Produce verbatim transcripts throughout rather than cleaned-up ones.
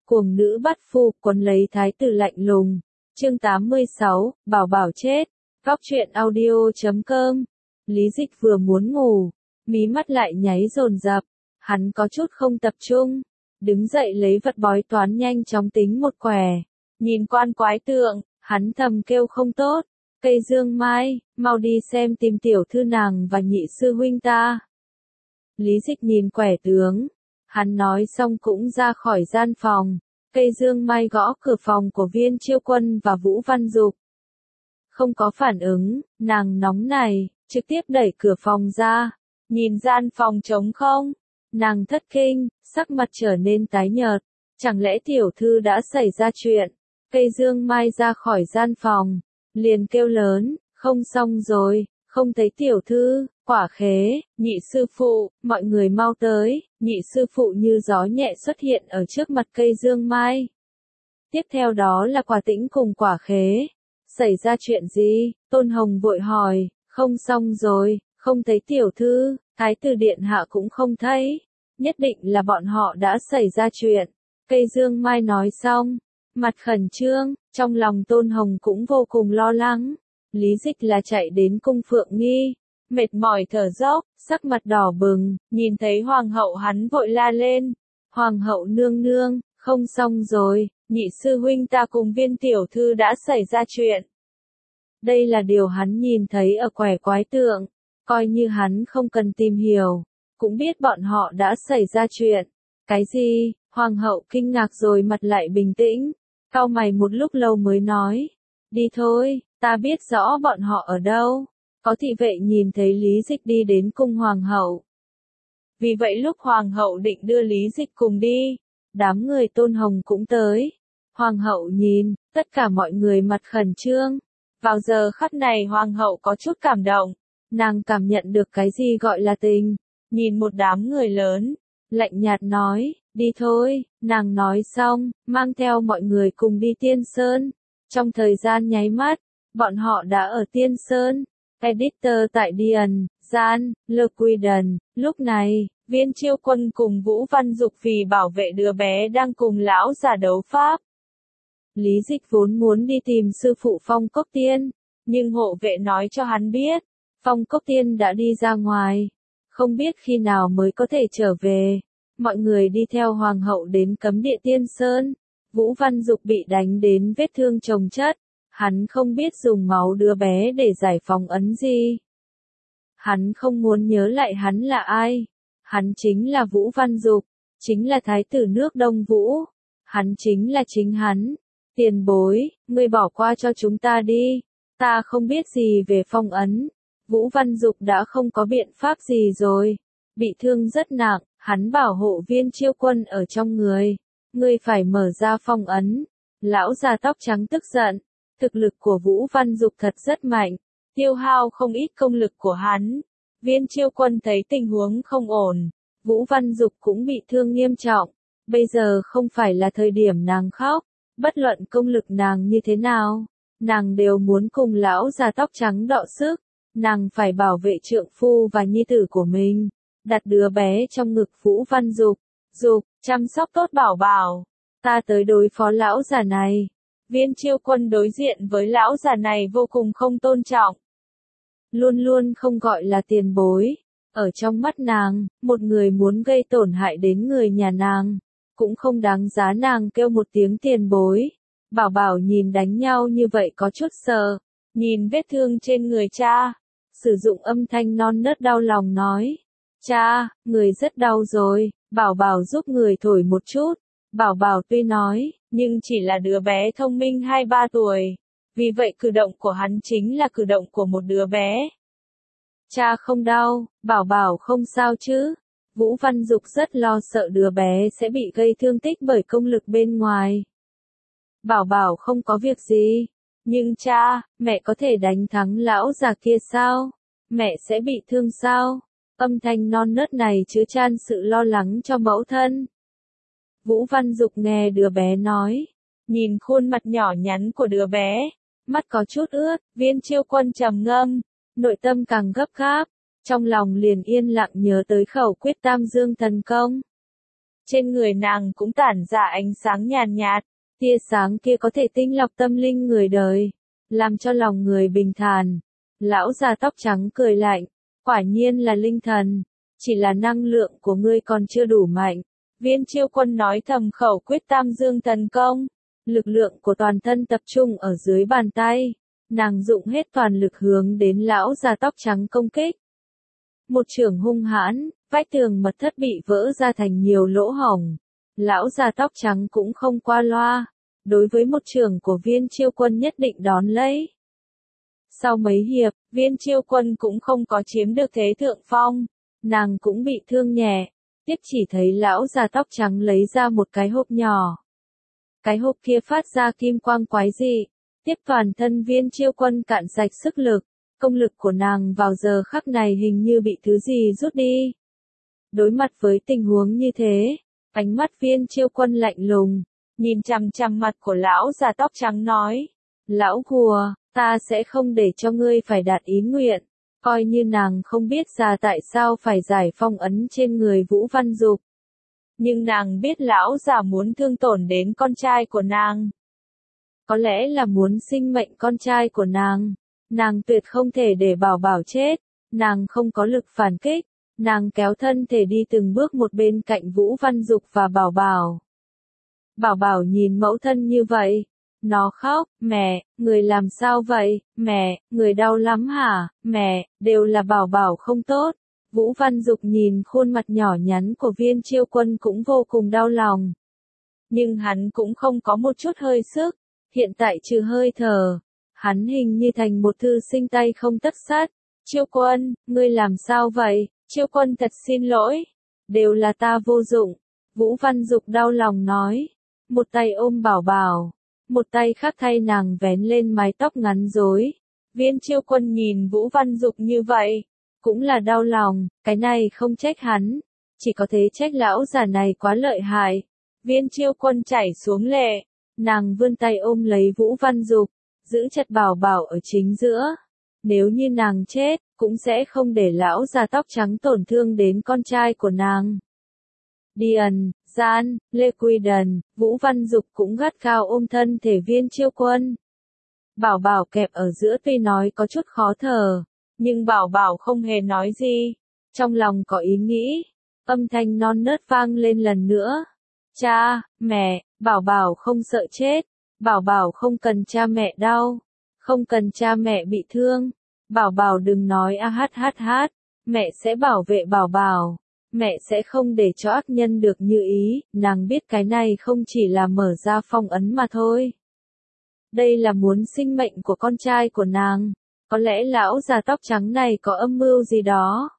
Cuồng nữ bắt phu quấn lấy thái tử lạnh lùng. Chương tám mươi sáu, bảo bảo chết. Góc truyện audio chấm com. Lý Dịch vừa muốn ngủ, mí mắt lại nháy dồn dập, hắn có chút không tập trung, đứng dậy lấy vật bói toán nhanh chóng tính một quẻ. Nhìn quan quái tượng, hắn thầm kêu không tốt. Cây dương mai, mau đi xem tìm tiểu thư nàng và nhị sư huynh ta. Lý Dịch nhìn quẻ tướng, hắn nói xong cũng ra khỏi gian phòng. Cây dương mai gõ cửa phòng của Viên Chiêu Quân và Vũ Văn Dục. Không có phản ứng, nàng nóng này, trực tiếp đẩy cửa phòng ra. Nhìn gian phòng trống không, nàng thất kinh, sắc mặt trở nên tái nhợt. Chẳng lẽ tiểu thư đã xảy ra chuyện? Cây dương mai ra khỏi gian phòng, liền kêu lớn, không xong rồi, không thấy tiểu thư. Quả khế, nhị sư phụ, mọi người mau tới. Nhị sư phụ như gió nhẹ xuất hiện ở trước mặt cây dương mai. Tiếp theo đó là Quả Tĩnh cùng Quả khế. Xảy ra chuyện gì? Tôn Hồng vội hỏi. Không xong rồi, không thấy tiểu thư, thái tử điện hạ cũng không thấy. Nhất định là bọn họ đã xảy ra chuyện. Cây dương mai nói xong, mặt khẩn trương, trong lòng Tôn Hồng cũng vô cùng lo lắng. Lý Dịch là chạy đến cung Phượng Nghi, mệt mỏi thở dốc, sắc mặt đỏ bừng, nhìn thấy hoàng hậu hắn vội la lên. Hoàng hậu nương nương, không xong rồi, nhị sư huynh ta cùng Viên tiểu thư đã xảy ra chuyện. Đây là điều hắn nhìn thấy ở quẻ quái tượng, coi như hắn không cần tìm hiểu, cũng biết bọn họ đã xảy ra chuyện. Cái gì? Hoàng hậu kinh ngạc rồi mặt lại bình tĩnh, cau mày một lúc lâu mới nói. Đi thôi, ta biết rõ bọn họ ở đâu. Có thị vệ nhìn thấy Lý Dịch đi đến cung hoàng hậu. Vì vậy lúc hoàng hậu định đưa Lý Dịch cùng đi, đám người Tôn Hồng cũng tới. Hoàng hậu nhìn, tất cả mọi người mặt khẩn trương. Vào giờ khắc này hoàng hậu có chút cảm động. Nàng cảm nhận được cái gì gọi là tình. Nhìn một đám người lớn, lạnh nhạt nói, đi thôi. Nàng nói xong, mang theo mọi người cùng đi Tiên Sơn. Trong thời gian nháy mắt, bọn họ đã ở Tiên Sơn. Editor tại Điền, Gian, Lơ Quy Đần. Lúc này, Viên Chiêu Quân cùng Vũ Văn Dục vì bảo vệ đứa bé đang cùng lão già đấu pháp. Lý Dịch vốn muốn đi tìm sư phụ Phong Cốc Tiên, nhưng hộ vệ nói cho hắn biết, Phong Cốc Tiên đã đi ra ngoài, không biết khi nào mới có thể trở về. Mọi người đi theo hoàng hậu đến cấm địa Tiên Sơn. Vũ Văn Dục bị đánh đến vết thương chồng chất. Hắn không biết dùng máu đứa bé để giải phóng ấn gì. Hắn không muốn nhớ lại hắn là ai. Hắn chính là Vũ Văn Dục, chính là thái tử nước Đông Vũ. Hắn chính là chính hắn. Tiền bối, ngươi bỏ qua cho chúng ta đi. Ta không biết gì về phong ấn. Vũ Văn Dục đã không có biện pháp gì rồi. Bị thương rất nặng, hắn bảo hộ Viên Chiêu Quân ở trong người. Ngươi phải mở ra phong ấn. Lão già tóc trắng tức giận. Thực lực của Vũ Văn Dục thật rất mạnh, tiêu hao không ít công lực của hắn. Viên Chiêu Quân thấy tình huống không ổn, Vũ Văn Dục cũng bị thương nghiêm trọng. Bây giờ không phải là thời điểm nàng khóc, bất luận công lực nàng như thế nào, nàng đều muốn cùng lão già tóc trắng đọ sức. Nàng phải bảo vệ trượng phu và nhi tử của mình, đặt đứa bé trong ngực Vũ Văn Dục. Dục, chăm sóc tốt bảo bảo, ta tới đối phó lão già này. Viên Chiêu Quân đối diện với lão già này vô cùng không tôn trọng. Luôn luôn không gọi là tiền bối. Ở trong mắt nàng, một người muốn gây tổn hại đến người nhà nàng, cũng không đáng giá nàng kêu một tiếng tiền bối. Bảo bảo nhìn đánh nhau như vậy có chút sợ. Nhìn vết thương trên người cha, sử dụng âm thanh non nớt đau lòng nói. Cha, người rất đau rồi, bảo bảo giúp người thổi một chút. Bảo bảo tuy nói, nhưng chỉ là đứa bé thông minh hai ba tuổi. Vì vậy cử động của hắn chính là cử động của một đứa bé. Cha không đau, bảo bảo không sao chứ. Vũ Văn Dục rất lo sợ đứa bé sẽ bị gây thương tích bởi công lực bên ngoài. Bảo bảo không có việc gì. Nhưng cha, mẹ có thể đánh thắng lão già kia sao? Mẹ sẽ bị thương sao? Âm thanh non nớt này chứa chan sự lo lắng cho mẫu thân. Vũ Văn Dục nghe đứa bé nói, nhìn khuôn mặt nhỏ nhắn của đứa bé, mắt có chút ướt. Viên Chiêu Quân trầm ngâm, nội tâm càng gấp gáp, trong lòng liền yên lặng nhớ tới khẩu quyết Tam Dương thần công. Trên người nàng cũng tản ra ánh sáng nhàn nhạt, tia sáng kia có thể tinh lọc tâm linh người đời, làm cho lòng người bình thản. Lão già tóc trắng cười lạnh, quả nhiên là linh thần, chỉ là năng lượng của ngươi còn chưa đủ mạnh. Viên Chiêu Quân nói thầm khẩu quyết Tam Dương thần công, lực lượng của toàn thân tập trung ở dưới bàn tay, nàng dụng hết toàn lực hướng đến lão già tóc trắng công kích. Một chưởng hung hãn, vách tường mật thất bị vỡ ra thành nhiều lỗ hổng. Lão già tóc trắng cũng không qua loa, đối với một chưởng của Viên Chiêu Quân nhất định đón lấy. Sau mấy hiệp, Viên Chiêu Quân cũng không có chiếm được thế thượng phong, nàng cũng bị thương nhẹ, tiếp chỉ thấy lão già tóc trắng lấy ra một cái hộp nhỏ. Cái hộp kia phát ra kim quang quái dị, tiếp toàn thân Viên Chiêu Quân cạn sạch sức lực, công lực của nàng vào giờ khắc này hình như bị thứ gì rút đi. Đối mặt với tình huống như thế, ánh mắt Viên Chiêu Quân lạnh lùng, nhìn chằm chằm mặt của lão già tóc trắng nói, lão hùa, ta sẽ không để cho ngươi phải đạt ý nguyện. Coi như nàng không biết ra tại sao phải giải phong ấn trên người Vũ Văn Dục. Nhưng nàng biết lão già muốn thương tổn đến con trai của nàng. Có lẽ là muốn sinh mệnh con trai của nàng. Nàng tuyệt không thể để Bảo Bảo chết. Nàng không có lực phản kích. Nàng kéo thân thể đi từng bước một bên cạnh Vũ Văn Dục và Bảo Bảo. Bảo Bảo nhìn mẫu thân như vậy. Nó khóc, mẹ, người làm sao vậy, mẹ, người đau lắm hả, mẹ, đều là Bảo Bảo không tốt. Vũ Văn Dục nhìn khuôn mặt nhỏ nhắn của Viên Chiêu Quân cũng vô cùng đau lòng. Nhưng hắn cũng không có một chút hơi sức, hiện tại trừ hơi thở, hắn hình như thành một thư sinh tay không tất sắt. Chiêu Quân, ngươi làm sao vậy, Chiêu Quân thật xin lỗi, đều là ta vô dụng. Vũ Văn Dục đau lòng nói, một tay ôm Bảo Bảo. Một tay khác thay nàng vén lên mái tóc ngắn rối. Viên Chiêu Quân nhìn Vũ Văn Dục như vậy, cũng là đau lòng, cái này không trách hắn, chỉ có thể trách lão già này quá lợi hại. Viên Chiêu Quân chảy xuống lệ, nàng vươn tay ôm lấy Vũ Văn Dục, giữ chặt Bảo Bảo ở chính giữa. Nếu như nàng chết, cũng sẽ không để lão già tóc trắng tổn thương đến con trai của nàng. Điền, Gian, Lê Quy Đần, Vũ Văn Dục cũng gắt gao ôm thân thể Viên Chiêu Quân. Bảo Bảo kẹp ở giữa tuy nói có chút khó thở, nhưng Bảo Bảo không hề nói gì, trong lòng có ý nghĩ. Âm thanh non nớt vang lên lần nữa. Cha, mẹ, Bảo Bảo không sợ chết, Bảo Bảo không cần cha mẹ đau, không cần cha mẹ bị thương. Bảo Bảo đừng nói a hát hát hát, mẹ sẽ bảo vệ Bảo Bảo. Mẹ sẽ không để cho ác nhân được như ý, nàng biết cái này không chỉ là mở ra phong ấn mà thôi. Đây là muốn sinh mệnh của con trai của nàng, có lẽ lão già tóc trắng này có âm mưu gì đó.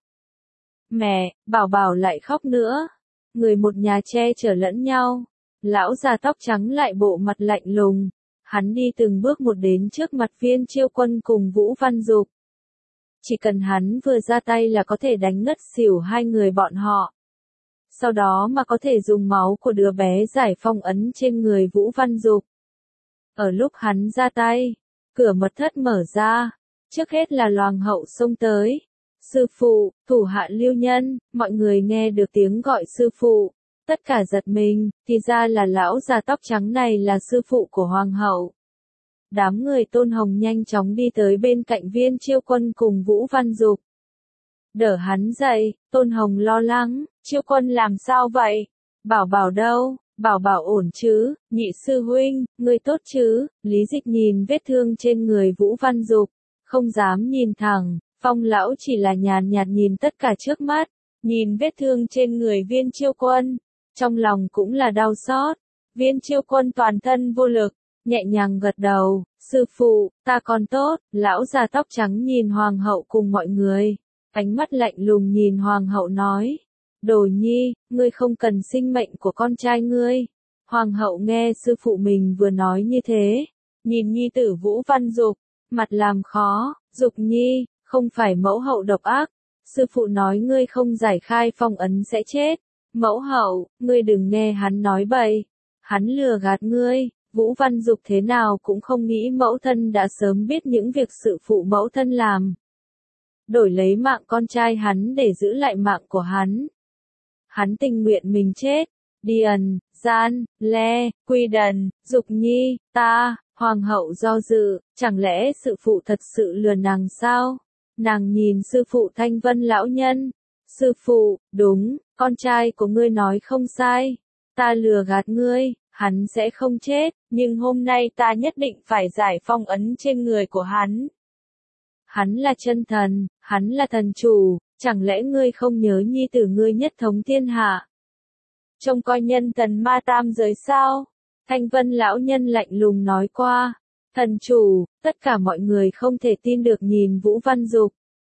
Mẹ, Bảo Bảo lại khóc nữa, người một nhà che chở lẫn nhau, lão già tóc trắng lại bộ mặt lạnh lùng, hắn đi từng bước một đến trước mặt Viên Chiêu Quân cùng Vũ Văn Dục. Chỉ cần hắn vừa ra tay là có thể đánh ngất xỉu hai người bọn họ. Sau đó mà có thể dùng máu của đứa bé giải phong ấn trên người Vũ Văn Dục. Ở lúc hắn ra tay, cửa mật thất mở ra, trước hết là Loằng Hậu xông tới. Sư phụ, thủ hạ Lưu Nhân, mọi người nghe được tiếng gọi sư phụ, tất cả giật mình, thì ra là lão già tóc trắng này là sư phụ của Hoàng hậu. Đám người Tôn Hồng nhanh chóng đi tới bên cạnh Viên Chiêu Quân cùng Vũ Văn Dục. Đỡ hắn dậy, Tôn Hồng lo lắng, Chiêu Quân làm sao vậy? Bảo Bảo đâu? Bảo Bảo ổn chứ? Nhị sư huynh, ngươi tốt chứ? Lý Dịch nhìn vết thương trên người Vũ Văn Dục, không dám nhìn thẳng, Phong lão chỉ là nhàn nhạt nhìn tất cả trước mắt, nhìn vết thương trên người Viên Chiêu Quân, trong lòng cũng là đau xót. Viên Chiêu Quân toàn thân vô lực, nhẹ nhàng gật đầu, sư phụ, ta còn tốt. Lão già tóc trắng nhìn Hoàng hậu cùng mọi người, ánh mắt lạnh lùng nhìn Hoàng hậu nói, Đồ Nhi, ngươi không cần sinh mệnh của con trai ngươi. Hoàng hậu nghe sư phụ mình vừa nói như thế, nhìn nhi tử Vũ Văn Dục, mặt làm khó, Dục Nhi, không phải mẫu hậu độc ác, sư phụ nói ngươi không giải khai phong ấn sẽ chết. Mẫu hậu, ngươi đừng nghe hắn nói bậy, hắn lừa gạt ngươi. Vũ Văn Dục thế nào cũng không nghĩ mẫu thân đã sớm biết những việc sự phụ mẫu thân làm. Đổi lấy mạng con trai hắn để giữ lại mạng của hắn. Hắn tình nguyện mình chết, Điền, Gian, Le, Quy Đần, Dục Nhi, ta, hoàng hậu do dự, chẳng lẽ sư phụ thật sự lừa nàng sao? Nàng nhìn sư phụ Thanh Vân lão nhân. Sư phụ, đúng, con trai của ngươi nói không sai. Ta lừa gạt ngươi, hắn sẽ không chết, nhưng hôm nay ta nhất định phải giải phong ấn trên người của hắn. Hắn là chân thần, hắn là thần chủ, chẳng lẽ ngươi không nhớ nhi tử ngươi nhất thống thiên hạ? Trông coi nhân thần ma tam giới sao? Thanh Vân lão nhân lạnh lùng nói qua. Thần chủ, tất cả mọi người không thể tin được nhìn Vũ Văn Dục.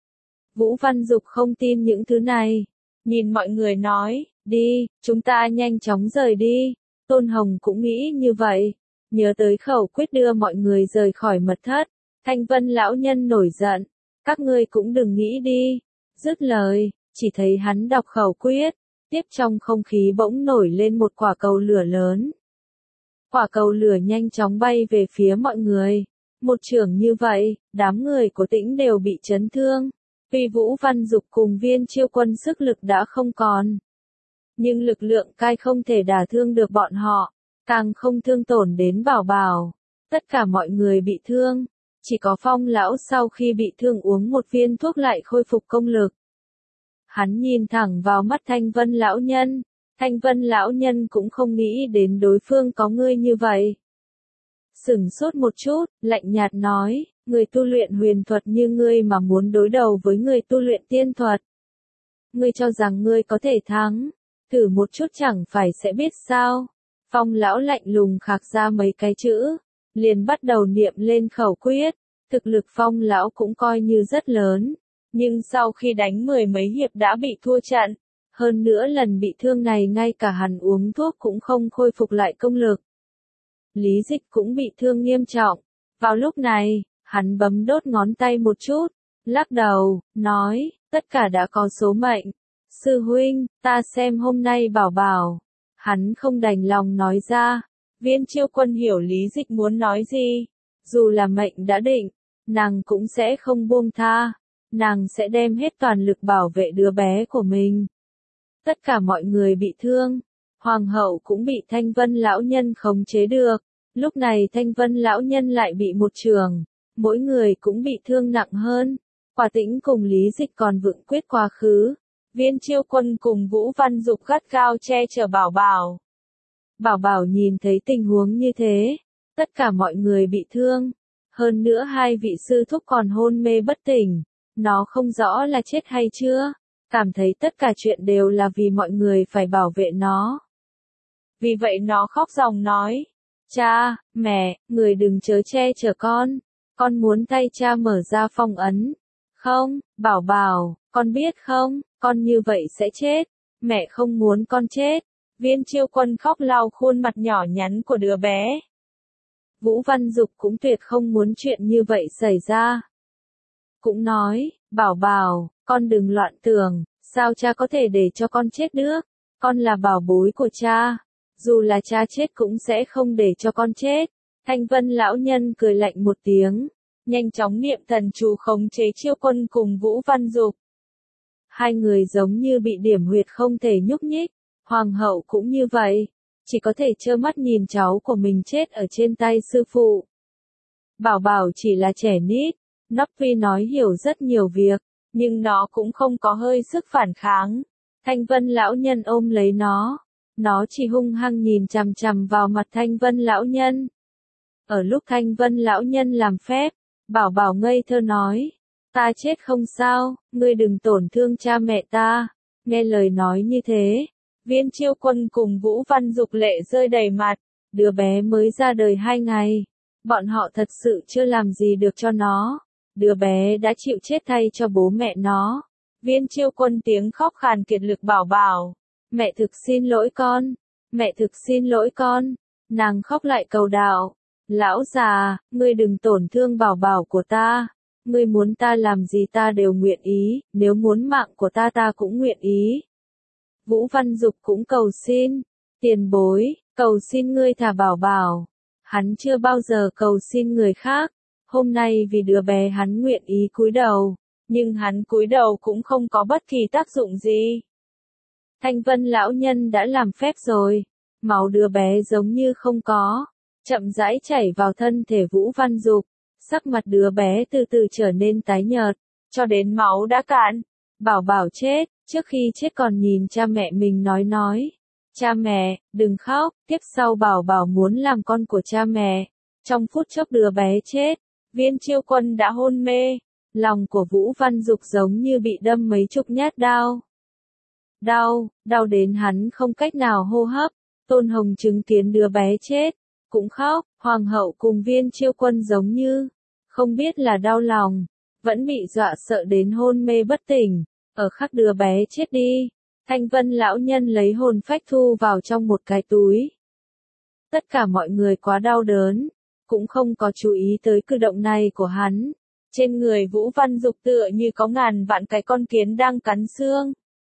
Vũ Văn Dục không tin những thứ này. Nhìn mọi người nói, đi, chúng ta nhanh chóng rời đi. Tôn Hồng cũng nghĩ như vậy. Nhớ tới khẩu quyết đưa mọi người rời khỏi mật thất. Thanh Vân lão nhân nổi giận. Các ngươi cũng đừng nghĩ đi. Dứt lời, chỉ thấy hắn đọc khẩu quyết. Tiếp trong không khí bỗng nổi lên một quả cầu lửa lớn. Quả cầu lửa nhanh chóng bay về phía mọi người. Một chưởng như vậy, đám người của Tĩnh đều bị chấn thương. Tuy Vũ Văn Dục cùng Viên Chiêu Quân sức lực đã không còn. Nhưng lực lượng cai không thể đả thương được bọn họ. Càng không thương tổn đến Bảo Bảo. Tất cả mọi người bị thương. Chỉ có Phong lão sau khi bị thương uống một viên thuốc lại khôi phục công lực. Hắn nhìn thẳng vào mắt Thanh Vân lão nhân. Thanh Vân lão nhân cũng không nghĩ đến đối phương có ngươi như vậy. Sửng sốt một chút, lạnh nhạt nói, người tu luyện huyền thuật như ngươi mà muốn đối đầu với người tu luyện tiên thuật. Ngươi cho rằng ngươi có thể thắng, thử một chút chẳng phải sẽ biết sao. Phong lão lạnh lùng khạc ra mấy cái chữ, liền bắt đầu niệm lên khẩu quyết. Thực lực Phong lão cũng coi như rất lớn, nhưng sau khi đánh mười mấy hiệp đã bị thua trận. Hơn nữa lần bị thương này ngay cả hắn uống thuốc cũng không khôi phục lại công lực. Lý Dịch cũng bị thương nghiêm trọng. Vào lúc này, hắn bấm đốt ngón tay một chút, lắc đầu, nói, tất cả đã có số mệnh. Sư huynh, ta xem hôm nay Bảo Bảo. Hắn không đành lòng nói ra. Viên Chiêu Quân hiểu Lý Dịch muốn nói gì. Dù là mệnh đã định, nàng cũng sẽ không buông tha. Nàng sẽ đem hết toàn lực bảo vệ đứa bé của mình. Tất cả mọi người bị thương. Hoàng hậu cũng bị Thanh Vân lão nhân khống chế được. Lúc này Thanh Vân lão nhân lại bị một trường. Mỗi người cũng bị thương nặng hơn. Quả Tĩnh cùng Lý Dịch còn vững quyết quá khứ. Viên Chiêu Quân cùng Vũ Văn Dục gắt gao che chở Bảo Bảo. Bảo Bảo nhìn thấy tình huống như thế. Tất cả mọi người bị thương. Hơn nữa hai vị sư thúc còn hôn mê bất tỉnh. Nó không rõ là chết hay chưa. Cảm thấy tất cả chuyện đều là vì mọi người phải bảo vệ nó. Vì vậy nó khóc ròng nói. Cha, mẹ, người đừng chớ che chở con. Con muốn thay cha mở ra phong ấn. Không, Bảo Bảo, con biết không, con như vậy sẽ chết. Mẹ không muốn con chết. Viên Chiêu Quân khóc lau khuôn mặt nhỏ nhắn của đứa bé. Vũ Văn Dục cũng tuyệt không muốn chuyện như vậy xảy ra. Cũng nói, Bảo Bảo, con đừng loạn tưởng, sao cha có thể để cho con chết được? Con là bảo bối của cha. Dù là cha chết cũng sẽ không để cho con chết. Thanh Vân lão nhân cười lạnh một tiếng. Nhanh chóng niệm thần chú khống chế Chiêu Quân cùng Vũ Văn Dục. Hai người giống như bị điểm huyệt không thể nhúc nhích. Hoàng hậu cũng như vậy. Chỉ có thể trơ mắt nhìn cháu của mình chết ở trên tay sư phụ. Bảo Bảo chỉ là trẻ nít. Nó tuy nói hiểu rất nhiều việc. Nhưng nó cũng không có hơi sức phản kháng. Thanh Vân lão nhân ôm lấy nó. Nó chỉ hung hăng nhìn chằm chằm vào mặt Thanh Vân lão nhân. Ở lúc Thanh Vân lão nhân làm phép, Bảo Bảo ngây thơ nói. Ta chết không sao, ngươi đừng tổn thương cha mẹ ta. Nghe lời nói như thế, Viên Chiêu Quân cùng Vũ Văn Dục lệ rơi đầy mặt. Đứa bé mới ra đời hai ngày. Bọn họ thật sự chưa làm gì được cho nó. Đứa bé đã chịu chết thay cho bố mẹ nó. Viên Chiêu Quân tiếng khóc khàn kiệt lực Bảo Bảo. Mẹ thực xin lỗi con. Mẹ thực xin lỗi con. Nàng khóc lại cầu đạo. Lão già, ngươi đừng tổn thương Bảo Bảo của ta. Ngươi muốn ta làm gì ta đều nguyện ý. Nếu muốn mạng của ta ta cũng nguyện ý. Vũ Văn Dục cũng cầu xin. Tiền bối, cầu xin ngươi thả Bảo Bảo. Hắn chưa bao giờ cầu xin người khác. Hôm nay vì đứa bé hắn nguyện ý cúi đầu, nhưng hắn cúi đầu cũng không có bất kỳ tác dụng gì. Thanh Vân lão nhân đã làm phép rồi. Máu đứa bé giống như không có, chậm rãi chảy vào thân thể Vũ Văn Dục. Sắc mặt đứa bé từ từ trở nên tái nhợt, cho đến máu đã cạn. Bảo Bảo chết, trước khi chết còn nhìn cha mẹ mình nói nói. Cha mẹ, đừng khóc, tiếp sau Bảo Bảo muốn làm con của cha mẹ. Trong phút chốc đứa bé chết, Viên Chiêu Quân đã hôn mê. Lòng của Vũ Văn Dục giống như bị đâm mấy chục nhát đao. Đau, đau đến hắn không cách nào hô hấp. Tôn Hồng chứng kiến đứa bé chết, cũng khóc. Hoàng hậu cùng Viên Chiêu Quân giống như, không biết là đau lòng, vẫn bị dọa sợ đến hôn mê bất tỉnh. Ở khắc đứa bé chết đi, Thanh Vân lão nhân lấy hồn phách thu vào trong một cái túi. Tất cả mọi người quá đau đớn, cũng không có chú ý tới cử động này của hắn. Trên người Vũ Văn Dục tựa như có ngàn vạn cái con kiến đang cắn xương.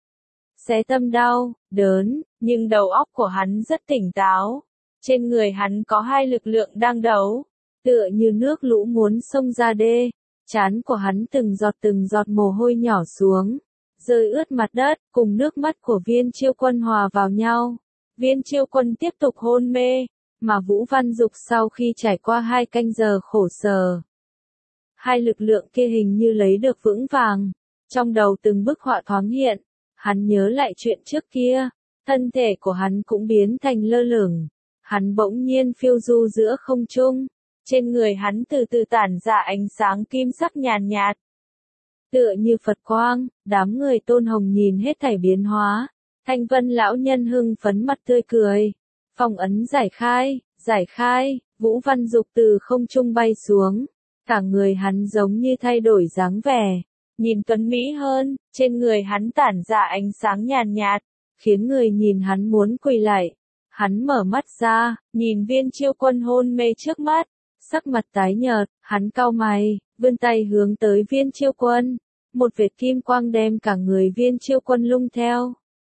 Xé tâm đau, đớn, nhưng đầu óc của hắn rất tỉnh táo. Trên người hắn có hai lực lượng đang đấu, tựa như nước lũ muốn xông ra đê. Trán của hắn từng giọt từng giọt mồ hôi nhỏ xuống, rơi ướt mặt đất, cùng nước mắt của Viên Chiêu Quân hòa vào nhau. Viên Chiêu Quân tiếp tục hôn mê, mà Vũ Văn Dục sau khi trải qua hai canh giờ khổ sở, hai lực lượng kia hình như lấy được vững vàng. Trong đầu từng bức họa thoáng hiện, hắn nhớ lại chuyện trước kia, thân thể của hắn cũng biến thành lơ lửng. Hắn bỗng nhiên phiêu du giữa không trung, trên người hắn từ từ tản ra ánh sáng kim sắc nhàn nhạt. Tựa như Phật quang, đám người Tôn Hồng nhìn hết thảy biến hóa. Thanh Vân lão nhân hưng phấn mặt tươi cười. Phong ấn giải khai, giải khai, Vũ Văn Dục từ không trung bay xuống. Cả người hắn giống như thay đổi dáng vẻ, nhìn tuấn mỹ hơn, trên người hắn tản ra ánh sáng nhàn nhạt, khiến người nhìn hắn muốn quỳ lại. Hắn mở mắt ra, nhìn Viên Chiêu Quân hôn mê trước mắt, sắc mặt tái nhợt, hắn cau mày, vươn tay hướng tới Viên Chiêu Quân. Một vệt kim quang đem cả người Viên Chiêu Quân lung theo.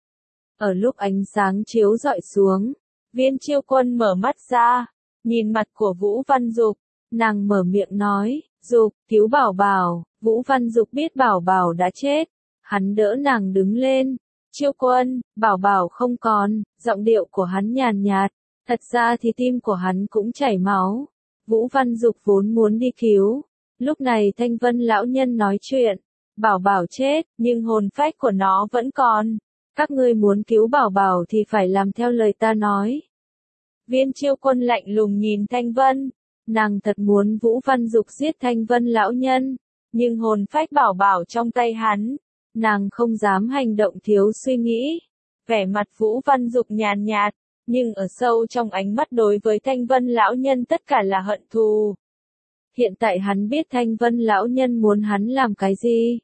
Ở lúc ánh sáng chiếu rọi xuống, Viên Chiêu Quân mở mắt ra, nhìn mặt của Vũ Văn Dục, nàng mở miệng nói, Dục, cứu Bảo Bảo. Vũ Văn Dục biết Bảo Bảo đã chết, hắn đỡ nàng đứng lên. Chiêu Quân, Bảo Bảo không còn, giọng điệu của hắn nhàn nhạt, thật ra thì tim của hắn cũng chảy máu. Vũ Văn Dục vốn muốn đi cứu, lúc này Thanh Vân lão nhân nói chuyện, Bảo Bảo chết, nhưng hồn phách của nó vẫn còn. Các ngươi muốn cứu Bảo Bảo thì phải làm theo lời ta nói. Viên Chiêu Quân lạnh lùng nhìn Thanh Vân, nàng thật muốn Vũ Văn Dục giết Thanh Vân lão nhân, nhưng hồn phách Bảo Bảo trong tay hắn, nàng không dám hành động thiếu suy nghĩ. Vẻ mặt Vũ Văn Dục nhàn nhạt, nhưng ở sâu trong ánh mắt đối với Thanh Vân lão nhân tất cả là hận thù. Hiện tại hắn biết Thanh Vân lão nhân muốn hắn làm cái gì.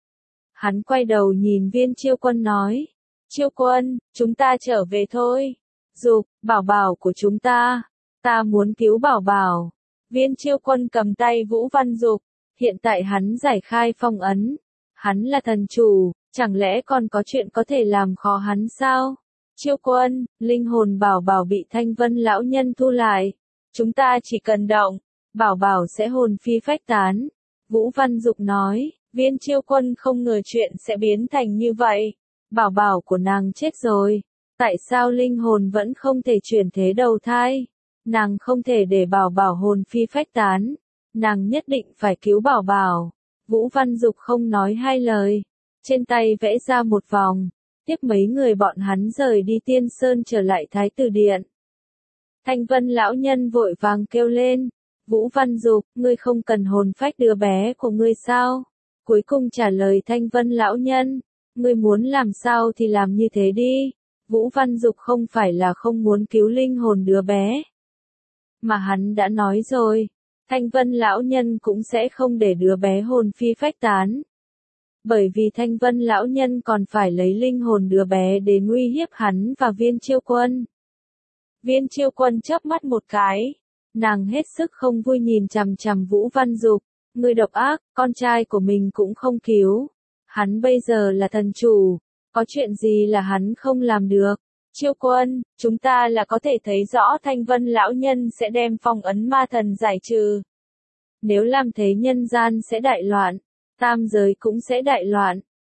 Hắn quay đầu nhìn Viên Chiêu Quân nói, Chiêu Quân, chúng ta trở về thôi. Dục, Bảo Bảo của chúng ta, ta muốn cứu Bảo Bảo. Viên Chiêu Quân cầm tay Vũ Văn Dục, hiện tại hắn giải khai phong ấn. Hắn là thần chủ, chẳng lẽ còn có chuyện có thể làm khó hắn sao? Chiêu Quân, linh hồn Bảo Bảo bị Thanh Vân lão nhân thu lại. Chúng ta chỉ cần động, Bảo Bảo sẽ hồn phi phách tán. Vũ Văn Dục nói, Viên Chiêu Quân không ngờ chuyện sẽ biến thành như vậy. Bảo Bảo của nàng chết rồi, tại sao linh hồn vẫn không thể chuyển thế đầu thai? Nàng không thể để Bảo Bảo hồn phi phách tán, nàng nhất định phải cứu Bảo Bảo. Vũ Văn Dục không nói hai lời, trên tay vẽ ra một vòng, tiếp mấy người bọn hắn rời đi Tiên Sơn trở lại Thái Tử Điện. Thanh Vân lão nhân vội vàng kêu lên, Vũ Văn Dục, ngươi không cần hồn phách đứa bé của ngươi sao? Cuối cùng trả lời Thanh Vân lão nhân, ngươi muốn làm sao thì làm như thế đi. Vũ Văn Dục không phải là không muốn cứu linh hồn đứa bé, mà hắn đã nói rồi, Thanh Vân lão nhân cũng sẽ không để đứa bé hồn phi phách tán. Bởi vì Thanh Vân lão nhân còn phải lấy linh hồn đứa bé đến uy hiếp hắn và Viên Chiêu Quân. Viên Chiêu Quân chớp mắt một cái, nàng hết sức không vui nhìn chằm chằm Vũ Văn Dục, ngươi độc ác, con trai của mình cũng không cứu. Hắn bây giờ là thần chủ, có chuyện gì là hắn không làm được. Chiêu Quân, chúng ta là có thể thấy rõ Thanh Vân lão nhân sẽ đem phong ấn ma thần giải trừ. Nếu làm thế nhân gian sẽ đại loạn, tam giới cũng sẽ đại loạn.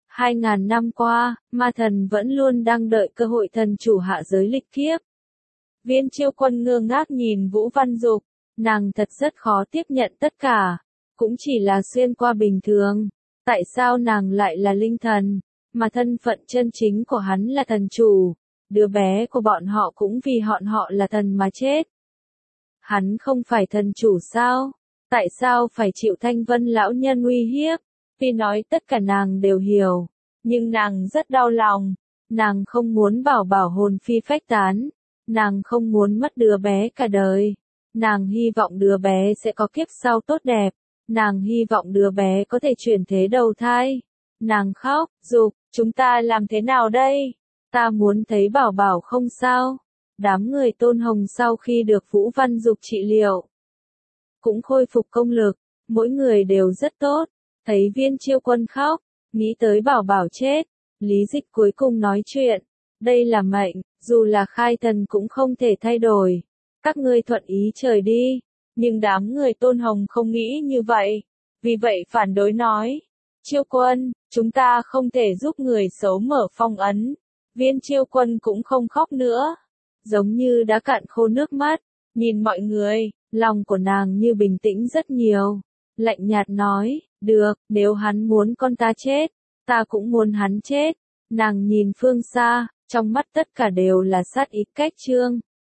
Hai ngàn năm qua, ma thần vẫn luôn đang đợi cơ hội thần chủ hạ giới lịch kiếp. Viên Chiêu Quân ngơ ngác nhìn Vũ Văn Dục, nàng thật rất khó tiếp nhận tất cả, cũng chỉ là xuyên qua bình thường. Tại sao nàng lại là linh thần, mà thân phận chân chính của hắn là thần chủ, đứa bé của bọn họ cũng vì họ họ là thần mà chết. Hắn không phải thần chủ sao? Tại sao phải chịu Thanh Vân lão nhân uy hiếp? Tuy nói tất cả nàng đều hiểu, nhưng nàng rất đau lòng. Nàng không muốn Bảo Bảo hồn phi phách tán, nàng không muốn mất đứa bé cả đời. Nàng hy vọng đứa bé sẽ có kiếp sau tốt đẹp, nàng hy vọng đứa bé có thể chuyển thế đầu thai. Nàng khóc, Dục, chúng ta làm thế nào đây? Ta muốn thấy Bảo Bảo không sao. Đám người Tôn Hồng sau khi được Vũ Văn Dục trị liệu, cũng khôi phục công lực, mỗi người đều rất tốt. Thấy Viên Chiêu Quân khóc, nghĩ tới Bảo Bảo chết, Lý Dịch cuối cùng nói chuyện. Đây là mệnh, dù là khai thần cũng không thể thay đổi. Các ngươi thuận ý trời đi. Nhưng đám người Tôn Hồng không nghĩ như vậy. Vì vậy phản đối nói. Chiêu Quân, chúng ta không thể giúp người xấu mở phong ấn. Viên Chiêu Quân cũng không khóc nữa, giống như đã cạn khô nước mắt, nhìn mọi người, lòng của nàng như bình tĩnh rất nhiều. Lạnh nhạt nói, được, nếu hắn muốn con ta chết, ta cũng muốn hắn chết. Nàng nhìn phương xa, trong mắt tất cả đều là sát ý cách trương.